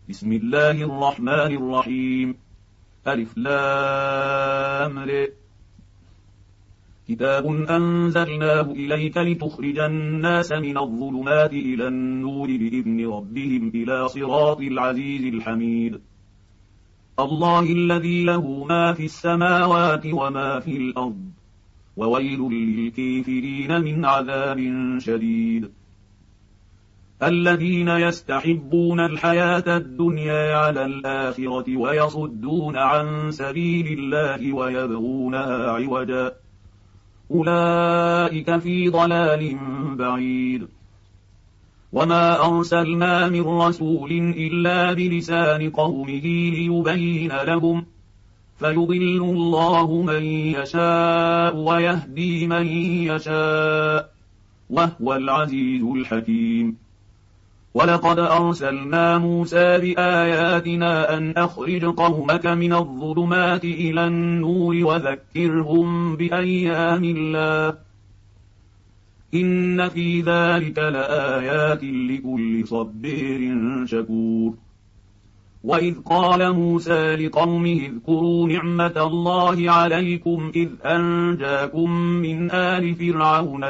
بسم الله الرحمن الرحيم. ألف لام ر. كتاب أنزلناه إليك لتخرج الناس من الظلمات إلى النور بإذن ربهم إلى صراط العزيز الحميد. الله الذي له ما في السماوات وما في الأرض، وويل للكافرين من عذاب شديد. الذين يستحبون الحياة الدنيا على الآخرة ويصدون عن سبيل الله ويبغونها عوجا، أولئك في ضلال بعيد. وما أرسلنا من رسول إلا بلسان قومه ليبين لهم، فيضل الله من يشاء ويهدي من يشاء، وهو العزيز الحكيم. ولقد أرسلنا موسى بآياتنا أن أخرج قومك من الظلمات إلى النور وذكرهم بأيام الله، إن في ذلك لآيات لكل صبير شكور. وإذ قال موسى لقومه اذكروا نعمة الله عليكم إذ أنجاكم من آل فرعون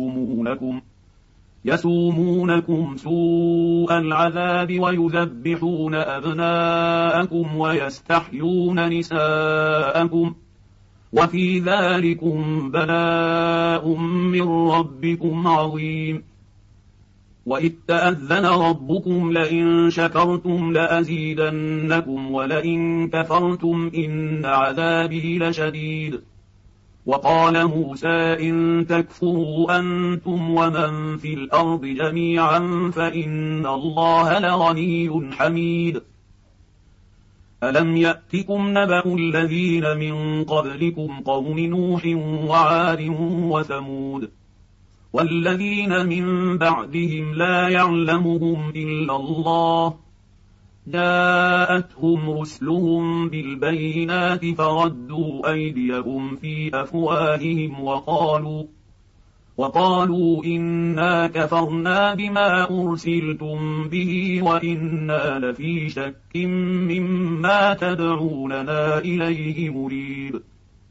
يسومونكم سوء العذاب ويذبحون أبناءكم ويستحيون نساءكم، وفي ذلكم بلاء من ربكم عظيم. وإذ تأذن ربكم لئن شكرتم لأزيدنكم ولئن كفرتم إن عذابي لشديد. وقال موسى إن تكفروا أنتم ومن في الأرض جميعا فإن الله لغني حميد. ألم يأتكم نبأ الذين من قبلكم قوم نوح وعاد وثمود والذين من بعدهم لا يعلمهم إلا الله، جاءتهم رسلهم بالبينات فردوا أيديهم في أفواههم وقالوا إنا كفرنا بما أرسلتم به وإنا لفي شك مما تدعوننا إليه مريب.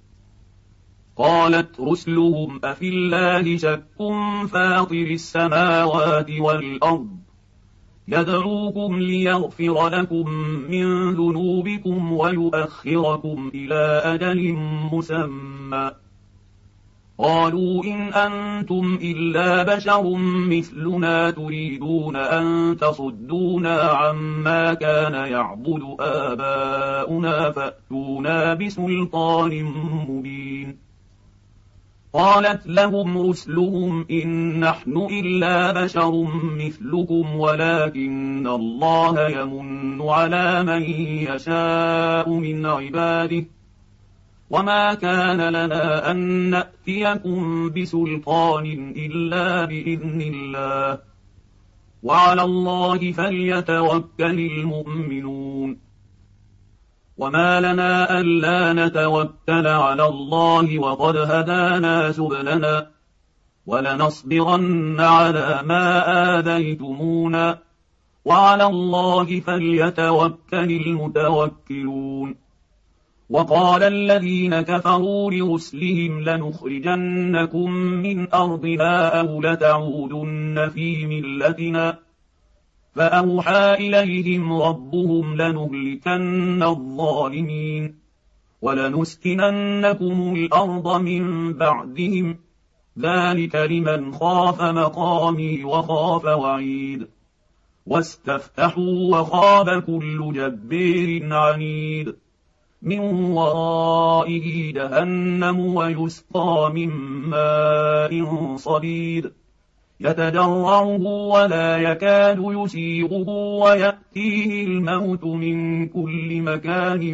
قالت رسلهم أفي الله شك فاطر السماوات والأرض، يدعوكم ليغفر لكم من ذنوبكم ويؤخركم إلى أجل مسمى. قالوا إن أنتم إلا بشر مثلنا تريدون أن تصدونا عما كان يعبد آباؤنا فأتونا بسلطان مبين. قالت لهم رسلهم إن نحن إلا بشر مثلكم ولكن الله يمن على من يشاء من عباده، وما كان لنا أن نأتيكم بسلطان إلا بإذن الله، وعلى الله فليتوكل المؤمنون. وما لنا ألا نتوكل على الله وقد هدانا سبلنا، ولنصبرن على ما آذيتمونا، وعلى الله فليتوكل المتوكلون. وقال الذين كفروا لرسلهم لنخرجنكم من أرضنا أو لتعودن في ملتنا، فأوحى إليهم ربهم لنهلكن الظالمين ولنسكننكم الأرض من بعدهم، ذلك لمن خاف مقامي وخاف وعيد. واستفتحوا وخاب كل جبار عنيد، من ورائه جهنم ويسقى من ماء صديد، يتجرعه ولا يكاد يسيغه ويأتيه الموت من كل مكان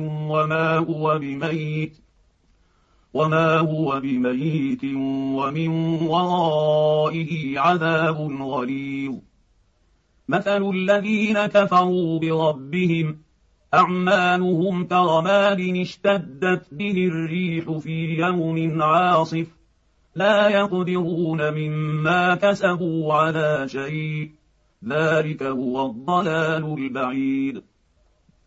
وما هو بميت ومن ورائه عذاب غليظ. مثل الذين كفروا بربهم أعمالهم كرماد اشتدت به الريح في يوم عاصف، لا يقدرون مما كسبوا على شيء، ذلك هو الضلال البعيد.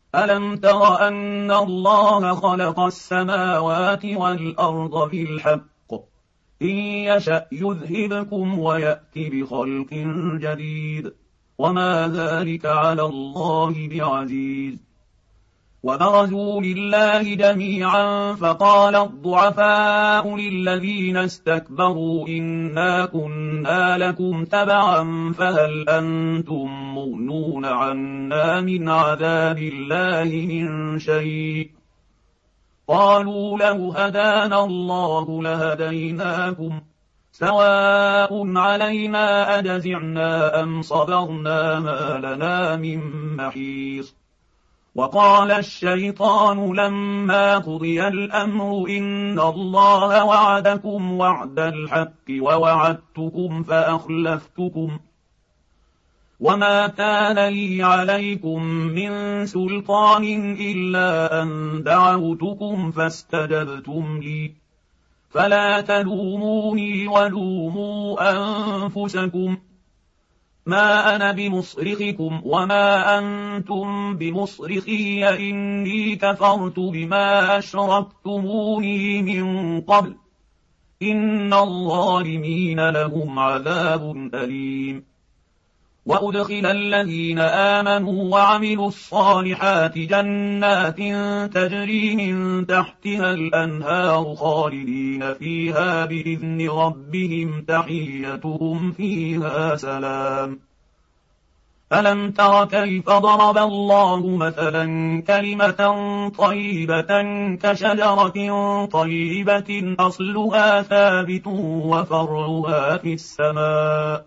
ألم تر أن الله خلق السماوات والأرض بالحق إن يشأ يذهبكم ويأت بخلق جديد وما ذلك على الله بعزيز. وبرزوا لله جميعا فقال الضعفاء للذين استكبروا إنا كنا لكم تبعا فهل أنتم مغنون عنا من عذاب الله من شيء قالوا لو هدانا الله لهديناكم سواء علينا أجزعنا أم صبرنا ما لنا من محيص. وقال الشيطان لما قضي الأمر إن الله وعدكم وعد الحق ووعدتكم فأخلفتكم وما كان لي عليكم من سلطان إلا أن دعوتكم فاستجبتم لي فلا تلوموني ولوموا أنفسكم ما أنا بمصرخكم وما أنتم بمصرخي إني كفرت بما أشركتموني من قبل إن الظالمين لهم عذاب أليم. وأدخل الذين آمنوا وعملوا الصالحات جنات تجري من تحتها الأنهار خالدين فيها بإذن ربهم تحيتهم فيها سلام. ألم تر كيف ضرب الله مثلا كلمة طيبة كشجرة طيبة أصلها ثابت وفرعها في السماء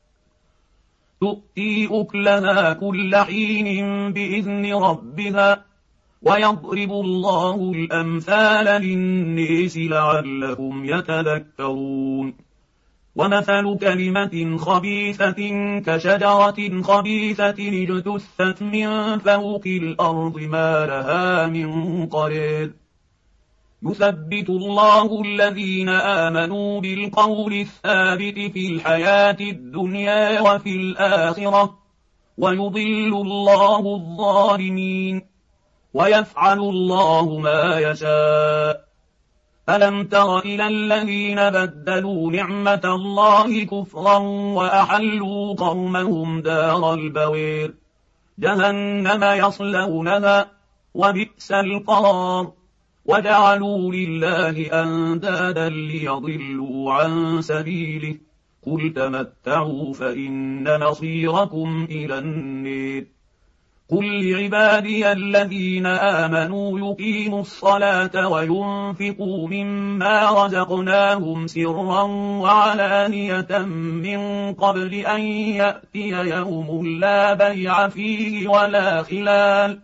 تؤتي أكلها كل حين بإذن ربها ويضرب الله الأمثال للناس لعلهم يتذكرون. ومثل كلمة خبيثة كشجرة خبيثة اجتثت من فوق الأرض ما لها من قرار يثبت الله الذين آمنوا بالقول الثابت في الحياة الدنيا وفي الآخرة ويضل الله الظالمين ويفعل الله ما يشاء. ألم تر إلى الذين بدلوا نعمة الله كفرا وأحلوا قومهم دار البوير جهنم يصلونها وبئس القرار وجعلوا لله أندادا ليضلوا عن سبيله قل تمتعوا فإن مصيركم إلى النار. قل لعبادي الذين آمنوا يقيموا الصلاة وينفقوا مما رزقناهم سرا وعلانية من قبل أن يأتي يوم لا بيع فيه ولا خلال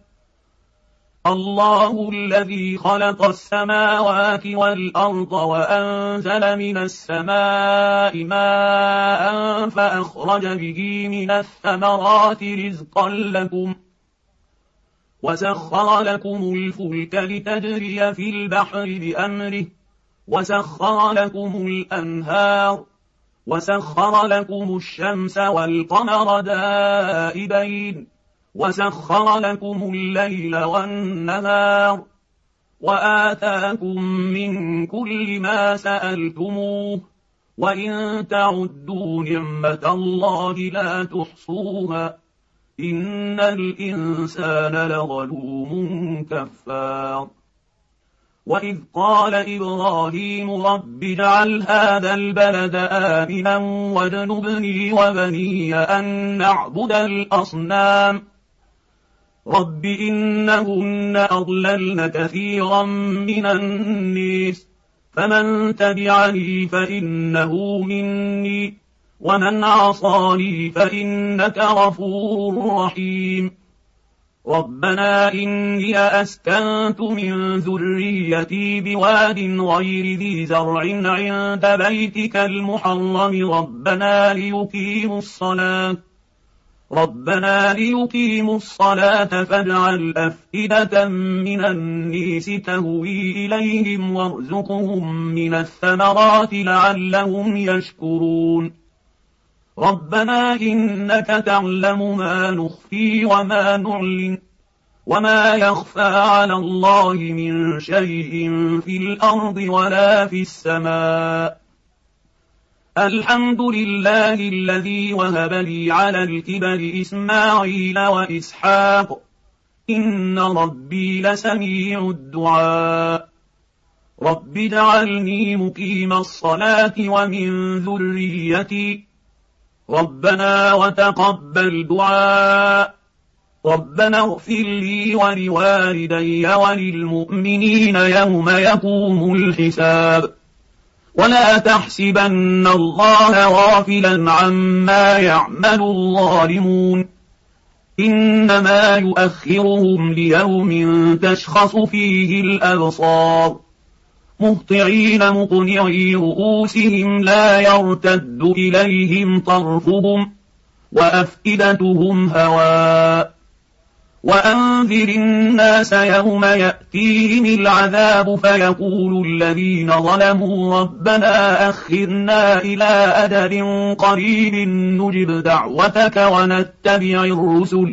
الله الذي خلق السماوات والأرض وأنزل من السماء ماء فأخرج به من الثمرات رزقا لكم وسخر لكم الفلك لتجري في البحر بأمره وسخر لكم الأنهار وسخر لكم الشمس والقمر دائبين وسخر لكم الليل والنهار وآتاكم من كل ما سألتموه وإن تعدوا نعمة الله لا تحصوها إن الإنسان لظلوم كفار. وإذ قال إبراهيم رب اجعل هذا البلد آمنا واجنبني وبني أن نعبد الأصنام رب إنهن أضللن كثيرا من الناس فمن تبعني فإنه مني ومن عصاني فإنك غفور رحيم. ربنا إني أسكنت من ذريتي بواد غير ذي زرع عند بيتك المحرم ربنا ليقيموا الصلاة فاجعل أفئدة من الناس تهوي إليهم وارزقهم من الثمرات لعلهم يشكرون. ربنا إنك تعلم ما نخفي وما نعلن وما يخفى على الله من شيء في الأرض ولا في السماء. الحمد لله الذي وهب لي على الكبر إسماعيل وإسحاق إن ربي لسميع الدعاء. رب اجعلني مقيم الصلاة ومن ذريتي ربنا وتقبل دعاء. ربنا اغفر لي ولوالدي وللمؤمنين يوم يقوم الحساب. ولا تحسبن الله غافلا عما يعمل الظالمون إنما يؤخرهم ليوم تشخص فيه الأبصار مهطعين مقنعي رؤوسهم لا يرتد إليهم طرفهم وأفئدتهم هواء. وأنذر الناس يوم يأتيهم العذاب فيقول الذين ظلموا ربنا أخرنا إلى أجل قريب نجب دعوتك ونتبع الرسل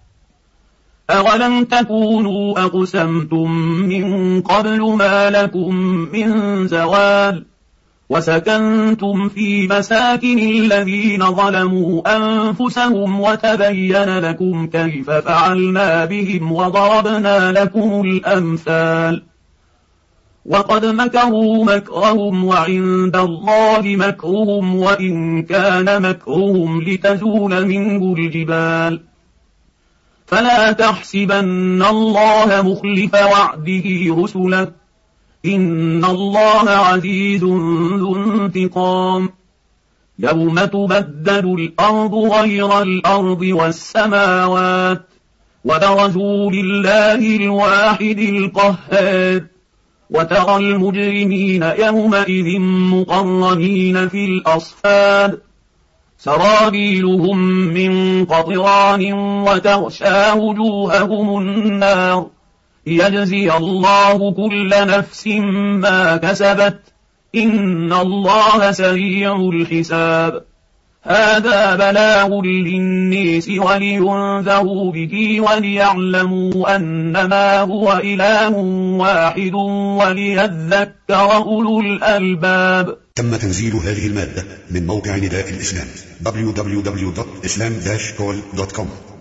أولم تكونوا أقسمتم من قبل ما لكم من زوال وسكنتم في مساكن الذين ظلموا أنفسهم وتبين لكم كيف فعلنا بهم وضربنا لكم الأمثال. وقد مكروا مكرهم وعند الله مكرهم وإن كان مكرهم لتزول منه الجبال. فلا تحسبن الله مخلف وعده رسله إن الله عزيز ذو انتقام. يوم تبدل الأرض غير الأرض والسماوات وبرزوا لله الواحد القهار. وترى المجرمين يومئذ مقرنين في الأصفاد سرابيلهم من قطران وتغشى وجوههم النار ليجزي الله كل نفس ما كسبت إن الله سريع الحساب. هذا بلاغ للناس ولينذروا به وليعلموا أنما هو إله واحد وليذكر أولو الألباب. تم تنزيل هذه المادة من موقع نداء الإسلام www.islam-call.com